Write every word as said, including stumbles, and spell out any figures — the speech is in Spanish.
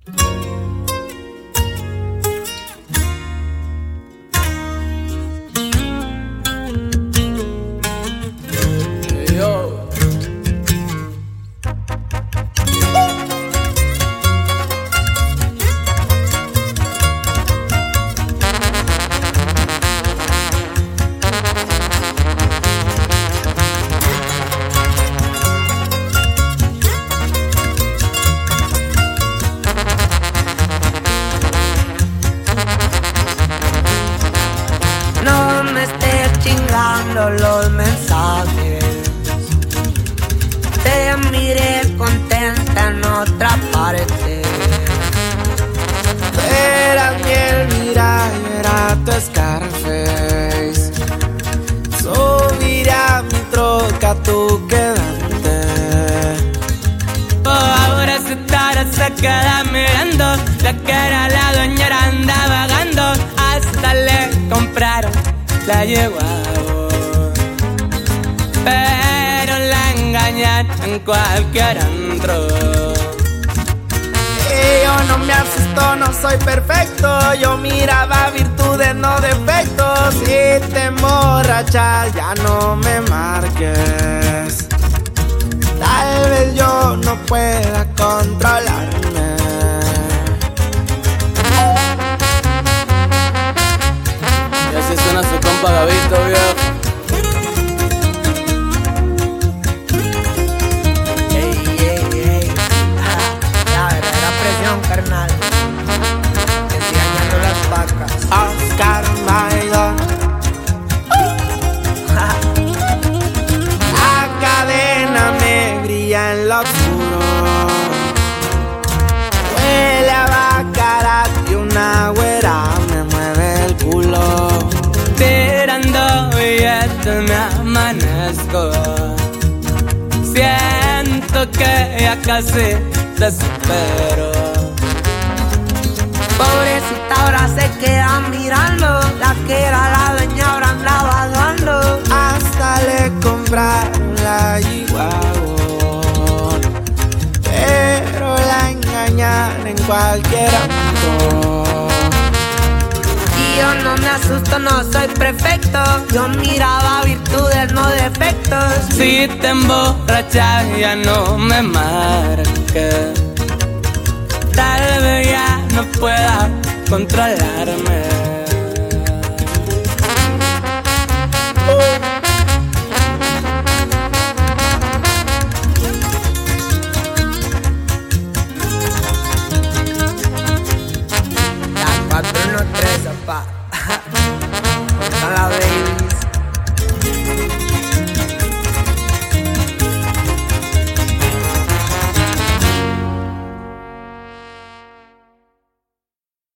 Los mensajes, te miré contenta en otra parte. Era miel, mira, era tu Scarface. Subiré a mi troca, tú quedante. Oh, ahora se estará, se queda mirando. La que era la dueña anda vagando. Hasta le compraron la yegua, pero la engañan en cualquier antro. Y yo no me asusto, no soy perfecto. Yo miraba virtudes, no defectos. Si te emborrachas, ya no me marques. Tal vez yo no pueda controlarme. Y así suena su compa Gabito, viejo. Carnal, enseñando las vacas. Oscar Maidón. La cadena me brilla en lo oscuro. Huele a bacarat y una güera me mueve el culo. Tirando billetes me amanezco. Siento que ya casi te espero. Pobrecita ahora se queda mirando. La que era la dueña ahora anda vagando. Hasta le compraron la Chihuahua, pero la engañan en cualquier ámbito. Y yo no me asusto, no soy perfecto. Yo miraba virtudes, no defectos. Si te emborrachas ya no me marques. Tal vez ya no pueda controlarme. La cuatro uno tres, papá. A la baby.